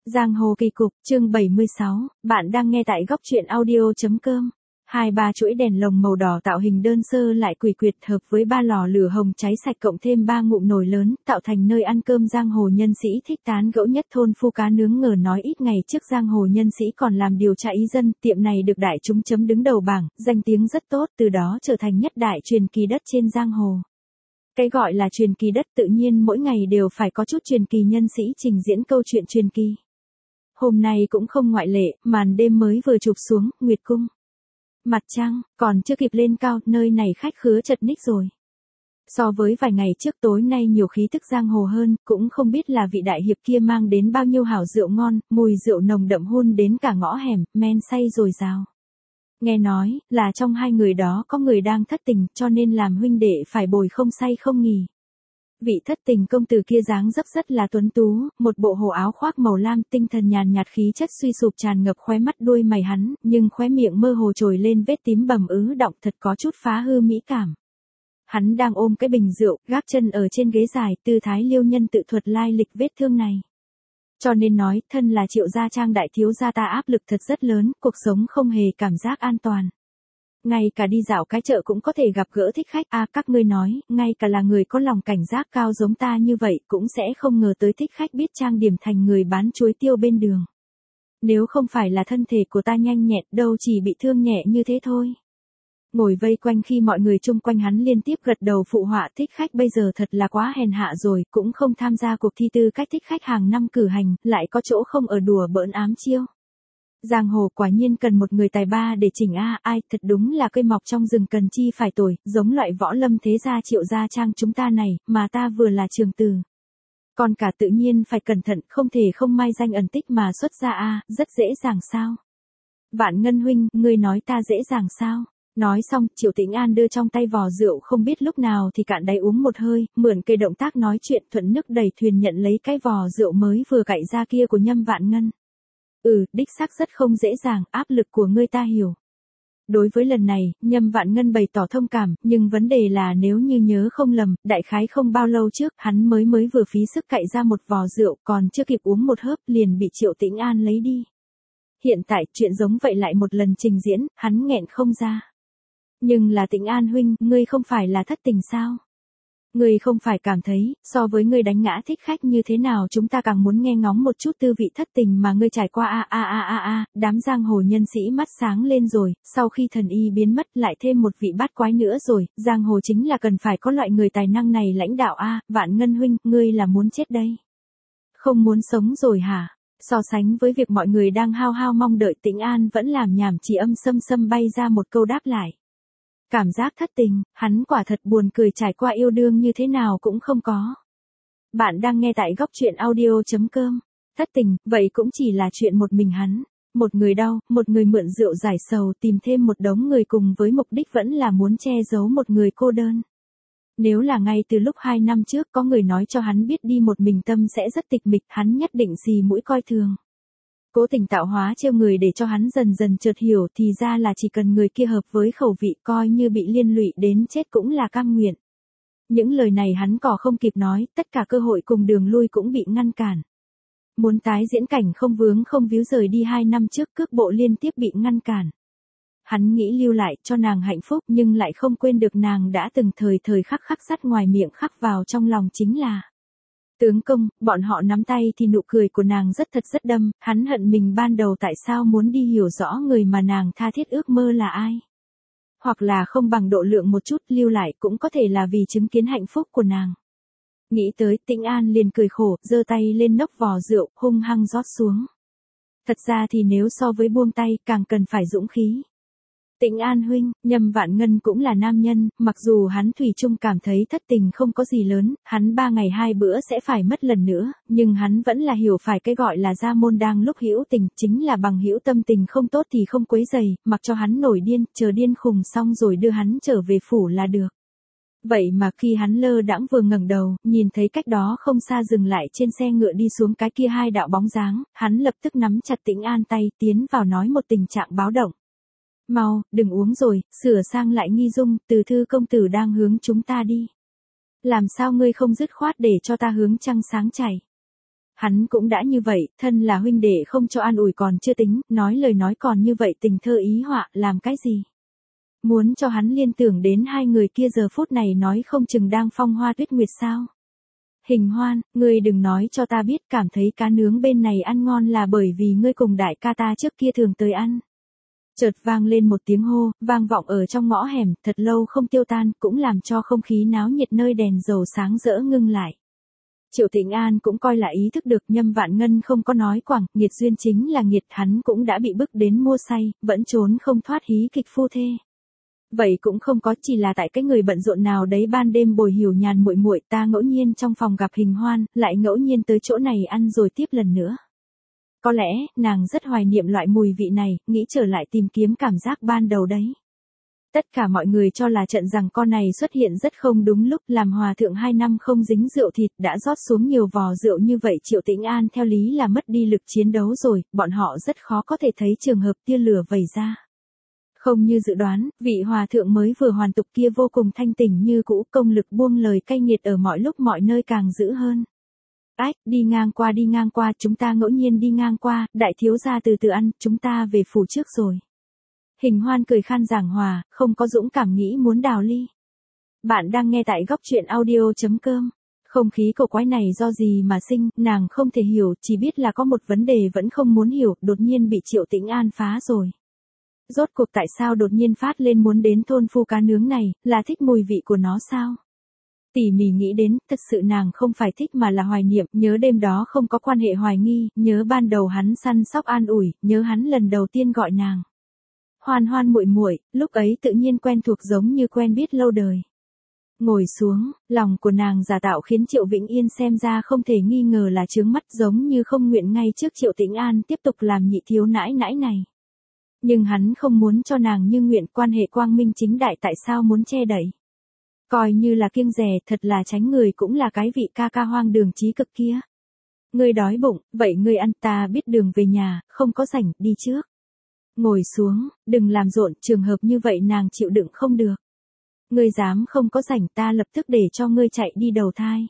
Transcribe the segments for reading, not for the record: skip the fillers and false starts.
Giang hồ kỳ cục, chương 76, bạn đang nghe tại góc truyện audio.com. Hai ba chuỗi đèn lồng màu đỏ tạo hình đơn sơ lại quỷ quyệt hợp với ba lò lửa hồng cháy sạch cộng thêm ba ngụm nồi lớn, tạo thành nơi ăn cơm giang hồ nhân sĩ thích tán gẫu nhất thôn Phu Cá Nướng. Ngờ nói ít ngày trước giang hồ nhân sĩ còn làm điều tra ý dân, tiệm này được đại chúng chấm đứng đầu bảng, danh tiếng rất tốt, từ đó trở thành nhất đại truyền kỳ đất trên giang hồ. Cái gọi là truyền kỳ đất tự nhiên mỗi ngày đều phải có chút truyền kỳ nhân sĩ trình diễn câu chuyện truyền kỳ. Hôm nay cũng không ngoại lệ, màn đêm mới vừa chụp xuống, Nguyệt Cung. Mặt trăng, còn chưa kịp lên cao, nơi này khách khứa chật ních rồi. So với vài ngày trước tối nay nhiều khí tức giang hồ hơn, cũng không biết là vị đại hiệp kia mang đến bao nhiêu hảo rượu ngon, mùi rượu nồng đậm hun đến cả ngõ hẻm, men say dồi dào. Nghe nói, là trong hai người đó có người đang thất tình, cho nên làm huynh đệ phải bồi không say không nghỉ. Vị thất tình công tử kia dáng dấp rất là tuấn tú, một bộ hồ áo khoác màu lam, tinh thần nhàn nhạt, khí chất suy sụp tràn ngập khóe mắt đuôi mày hắn, nhưng khóe miệng mơ hồ trồi lên vết tím bầm ứ đọng, thật có chút phá hư mỹ cảm. Hắn đang ôm cái bình rượu, gác chân ở trên ghế dài, tư thái liêu nhân tự thuật lai lịch vết thương này. Cho nên nói, thân là Triệu gia trang đại thiếu gia ta áp lực thật rất lớn, cuộc sống không hề cảm giác an toàn. Ngay cả đi dạo cái chợ cũng có thể gặp gỡ thích khách, các ngươi nói, ngay cả là người có lòng cảnh giác cao giống ta như vậy cũng sẽ không ngờ tới thích khách biết trang điểm thành người bán chuối tiêu bên đường. Nếu không phải là thân thể của ta nhanh nhẹn đâu chỉ bị thương nhẹ như thế thôi. Ngồi vây quanh khi mọi người chung quanh hắn liên tiếp gật đầu phụ họa, thích khách bây giờ thật là quá hèn hạ rồi, cũng không tham gia cuộc thi tư cách thích khách hàng năm cử hành, lại có chỗ không ở đùa bỡn ám chiêu. Giang hồ quả nhiên cần một người tài ba để chỉnh ai, thật đúng là cây mọc trong rừng cần chi phải tồi, giống loại võ lâm thế gia Triệu gia trang chúng ta này, mà ta vừa là trường tử. Còn cả tự nhiên phải cẩn thận, không thể không mai danh ẩn tích mà xuất ra rất dễ dàng sao. Vạn Ngân huynh, ngươi nói ta dễ dàng sao? Nói xong, Triệu Tĩnh An đưa trong tay vò rượu không biết lúc nào thì cạn đáy uống một hơi, mượn cây động tác nói chuyện thuận nước đẩy thuyền nhận lấy cái vò rượu mới vừa cạy ra kia của Nhâm Vạn Ngân. Đích xác rất không dễ dàng, áp lực của ngươi ta hiểu. Đối với lần này, Nhâm Vạn Ngân bày tỏ thông cảm, nhưng vấn đề là nếu như nhớ không lầm, đại khái không bao lâu trước, hắn mới vừa phí sức cạy ra một vò rượu, còn chưa kịp uống một hớp, liền bị Triệu Tĩnh An lấy đi. Hiện tại, chuyện giống vậy lại một lần trình diễn, hắn nghẹn không ra. Nhưng là Tĩnh An huynh, ngươi không phải là thất tình sao? Ngươi không phải cảm thấy, so với ngươi đánh ngã thích khách như thế nào chúng ta càng muốn nghe ngóng một chút tư vị thất tình mà ngươi trải qua đám giang hồ nhân sĩ mắt sáng lên rồi, sau khi thần y biến mất lại thêm một vị bát quái nữa rồi, giang hồ chính là cần phải có loại người tài năng này lãnh đạo Vạn Ngân huynh, ngươi là muốn chết đây. Không muốn sống rồi hả? So sánh với việc mọi người đang hao hao mong đợi, Tĩnh An vẫn làm nhảm chỉ âm xâm bay ra một câu đáp lại. Cảm giác thất tình, hắn quả thật buồn cười, trải qua yêu đương như thế nào cũng không có. Bạn đang nghe tại góc truyện audio.com. Thất tình, vậy cũng chỉ là chuyện một mình hắn. Một người đau, một người mượn rượu giải sầu, tìm thêm một đống người cùng với mục đích vẫn là muốn che giấu một người cô đơn. Nếu là ngay từ lúc 2 năm trước có người nói cho hắn biết đi một mình tâm sẽ rất tịch mịch, hắn nhất định xì mũi coi thường. Cố tình tạo hóa trêu người để cho hắn dần dần chợt hiểu thì ra là chỉ cần người kia hợp với khẩu vị, coi như bị liên lụy đến chết cũng là cam nguyện. Những lời này hắn cỏ không kịp nói, tất cả cơ hội cùng đường lui cũng bị ngăn cản. Muốn tái diễn cảnh không vướng không víu rời đi 2 năm trước, cước bộ liên tiếp bị ngăn cản. Hắn nghĩ lưu lại cho nàng hạnh phúc nhưng lại không quên được nàng đã từng thời khắc sắt ngoài miệng khắc vào trong lòng chính là tướng công. Bọn họ nắm tay thì nụ cười của nàng rất đâm, hắn hận mình ban đầu tại sao muốn đi hiểu rõ người mà nàng tha thiết ước mơ là ai. Hoặc là không bằng độ lượng một chút, lưu lại cũng có thể là vì chứng kiến hạnh phúc của nàng. Nghĩ tới, Tĩnh An liền cười khổ, giơ tay lên nốc vò rượu, hung hăng rót xuống. Thật ra thì nếu so với buông tay, càng cần phải dũng khí. Tĩnh An huynh, Nhâm Vạn Ngân cũng là nam nhân, mặc dù hắn thủy chung cảm thấy thất tình không có gì lớn, hắn 3 ngày 2 bữa sẽ phải mất lần nữa, nhưng hắn vẫn là hiểu phải cái gọi là gia môn đang lúc hữu tình, chính là bằng hữu tâm tình không tốt thì không quấy rầy, mặc cho hắn nổi điên, chờ điên khùng xong rồi đưa hắn trở về phủ là được. Vậy mà khi hắn lơ đãng vừa ngẩng đầu, nhìn thấy cách đó không xa dừng lại trên xe ngựa đi xuống cái kia 2 đạo bóng dáng, hắn lập tức nắm chặt Tĩnh An tay, tiến vào nói một tình trạng báo động. Mau, đừng uống rồi, sửa sang lại nghi dung, Từ Thư công tử đang hướng chúng ta đi. Làm sao ngươi không dứt khoát để cho ta hướng trăng sáng chảy? Hắn cũng đã như vậy, thân là huynh đệ không cho an ủi còn chưa tính, nói lời nói còn như vậy tình thơ ý họa, làm cái gì? Muốn cho hắn liên tưởng đến hai người kia giờ phút này nói không chừng đang phong hoa tuyết nguyệt sao? Hình Hoan, ngươi đừng nói cho ta biết cảm thấy cá nướng bên này ăn ngon là bởi vì ngươi cùng đại ca ta trước kia thường tới ăn. Chợt vang lên một tiếng hô, vang vọng ở trong ngõ hẻm, thật lâu không tiêu tan, cũng làm cho không khí náo nhiệt nơi đèn dầu sáng rỡ ngưng lại. Triệu Tĩnh An cũng coi là ý thức được Nhâm Vạn Ngân không có nói quảng, nghiệt duyên chính là nghiệt, hắn cũng đã bị bức đến mua say, vẫn trốn không thoát hí kịch phu thê. Vậy cũng không có, chỉ là tại cái người bận rộn nào đấy ban đêm bồi hiểu nhàn muội muội, ta ngẫu nhiên trong phòng gặp Hình Hoan, lại ngẫu nhiên tới chỗ này ăn rồi tiếp lần nữa. Có lẽ, nàng rất hoài niệm loại mùi vị này, nghĩ trở lại tìm kiếm cảm giác ban đầu đấy. Tất cả mọi người cho là trận rằng con này xuất hiện rất không đúng lúc, làm hòa thượng 2 năm không dính rượu thịt đã rót xuống nhiều vò rượu như vậy. Triệu Tĩnh An theo lý là mất đi lực chiến đấu rồi, bọn họ rất khó có thể thấy trường hợp tia lửa vẩy ra. Không như dự đoán, vị hòa thượng mới vừa hoàn tục kia vô cùng thanh tỉnh như cũ, công lực buông lời cay nghiệt ở mọi lúc mọi nơi càng dữ hơn. Ách, đi ngang qua, chúng ta ngẫu nhiên đi ngang qua, đại thiếu gia từ từ ăn, chúng ta về phủ trước rồi. Hình Hoan cười khan giảng hòa, không có dũng cảm nghĩ muốn đào ly. Bạn đang nghe tại góc truyện audio.com. Không khí cổ quái này do gì mà sinh, nàng không thể hiểu, chỉ biết là có một vấn đề vẫn không muốn hiểu, đột nhiên bị Triệu Tĩnh An phá rồi. Rốt cuộc tại sao đột nhiên phát lên muốn đến thôn phu cá nướng này, là thích mùi vị của nó sao? Tỉ mỉ nghĩ đến, thật sự nàng không phải thích mà là hoài niệm, nhớ đêm đó không có quan hệ hoài nghi, nhớ ban đầu hắn săn sóc an ủi, nhớ hắn lần đầu tiên gọi nàng. Hoan Hoan muội muội, lúc ấy tự nhiên quen thuộc giống như quen biết lâu đời. Ngồi xuống, lòng của nàng giả tạo khiến Triệu Vĩnh Yên xem ra không thể nghi ngờ là chướng mắt, giống như không nguyện ngay trước Triệu Tĩnh An tiếp tục làm nhị thiếu nãi nãi này. Nhưng hắn không muốn cho nàng như nguyện, quan hệ quang minh chính đại tại sao muốn che đậy. Coi như là kiêng dè, thật là tránh người cũng là cái vị ca ca hoang đường trí cực kia. Ngươi đói bụng, vậy ngươi ăn, ta biết đường về nhà, không có rảnh, đi trước. Ngồi xuống, đừng làm rộn, trường hợp như vậy nàng chịu đựng không được. Ngươi dám không có rảnh, ta lập tức để cho ngươi chạy đi đầu thai.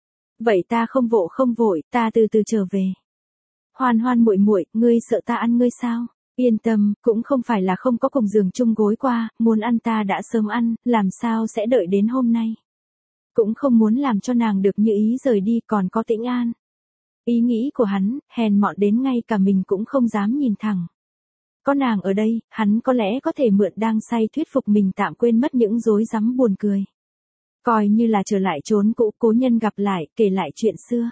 Vậy ta không vội, ta từ từ trở về. Hoan Hoan muội muội, ngươi sợ ta ăn ngươi sao? Yên tâm, cũng không phải là không có cùng giường chung gối qua, muốn ăn ta đã sớm ăn, làm sao sẽ đợi đến hôm nay. Cũng không muốn làm cho nàng được như ý rời đi, còn có Tĩnh An. Ý nghĩ của hắn, hèn mọn đến ngay cả mình cũng không dám nhìn thẳng. Có nàng ở đây, hắn có lẽ có thể mượn đang say thuyết phục mình tạm quên mất những rối rắm buồn cười. Coi như là trở lại chốn cũ, cố nhân gặp lại, kể lại chuyện xưa.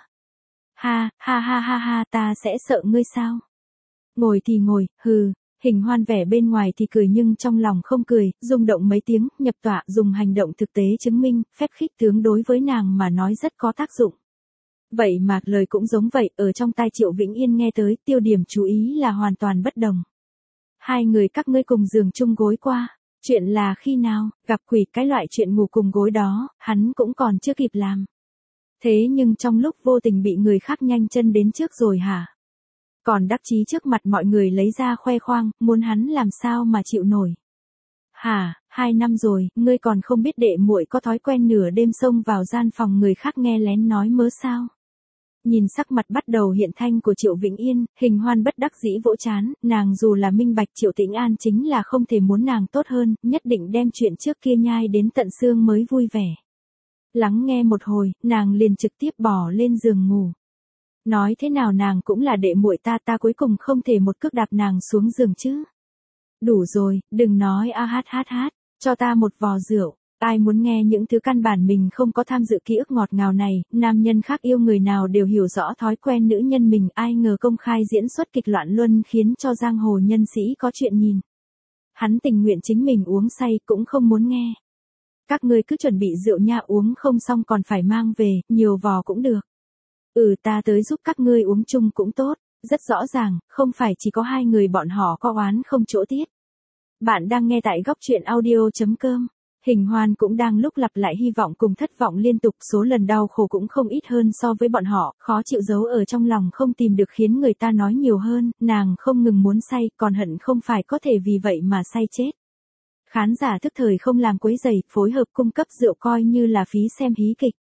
Ha, ta sẽ sợ ngươi sao? Ngồi thì ngồi, hừ. Hình Hoan vẻ bên ngoài thì cười nhưng trong lòng không cười, rung động mấy tiếng, nhập tọa, dùng hành động thực tế chứng minh, phép khích tướng đối với nàng mà nói rất có tác dụng. Vậy mà lời cũng giống vậy, ở trong tai Triệu Vĩnh Yên nghe tới, tiêu điểm chú ý là hoàn toàn bất đồng. Hai người các ngươi cùng giường chung gối qua, chuyện là khi nào, gặp quỷ, cái loại chuyện ngủ cùng gối đó, hắn cũng còn chưa kịp làm. Thế nhưng trong lúc vô tình bị người khác nhanh chân đến trước rồi hả? Còn đắc chí trước mặt mọi người lấy ra khoe khoang, muốn hắn làm sao mà chịu nổi. Hả, 2 năm rồi, ngươi còn không biết đệ muội có thói quen nửa đêm xông vào gian phòng người khác nghe lén nói mớ sao? Nhìn sắc mặt bắt đầu hiện thanh của Triệu Vĩnh Yên, Hình Hoan bất đắc dĩ vỗ chán, nàng dù là minh bạch Triệu Tĩnh An chính là không thể muốn nàng tốt hơn, nhất định đem chuyện trước kia nhai đến tận xương mới vui vẻ. Lắng nghe một hồi, nàng liền trực tiếp bỏ lên giường ngủ. Nói thế nào nàng cũng là đệ muội ta cuối cùng không thể một cước đạp nàng xuống giường chứ. Đủ rồi, đừng nói hát, cho ta một vò rượu. Ai muốn nghe những thứ căn bản mình không có tham dự ký ức ngọt ngào này, nam nhân khác yêu người nào đều hiểu rõ thói quen nữ nhân mình, ai ngờ công khai diễn xuất kịch loạn luân khiến cho giang hồ nhân sĩ có chuyện nhìn. Hắn tình nguyện chính mình uống say cũng không muốn nghe. Các ngươi cứ chuẩn bị rượu nha, uống không xong còn phải mang về, nhiều vò cũng được. Ta tới giúp các ngươi uống chung cũng tốt, rất rõ ràng, không phải chỉ có 2 người bọn họ có oán không chỗ tiết. Bạn đang nghe tại góc truyện audio.com. Hình Hoan cũng đang lúc lặp lại hy vọng cùng thất vọng liên tục, số lần đau khổ cũng không ít hơn so với bọn họ, khó chịu giấu ở trong lòng không tìm được khiến người ta nói nhiều hơn, nàng không ngừng muốn say, còn hận không phải có thể vì vậy mà say chết. Khán giả thức thời không làm quấy rầy, phối hợp cung cấp rượu coi như là phí xem hí kịch.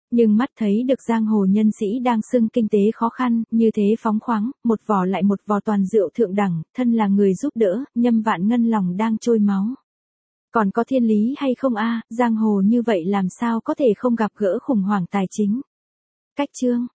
Nhưng mắt thấy được giang hồ nhân sĩ đang xưng kinh tế khó khăn, như thế phóng khoáng, một vò lại một vò toàn rượu thượng đẳng, thân là người giúp đỡ, Nhâm Vạn Ngân lòng đang trôi máu. Còn có thiên lý hay không a, giang hồ như vậy làm sao có thể không gặp gỡ khủng hoảng tài chính. Cách chương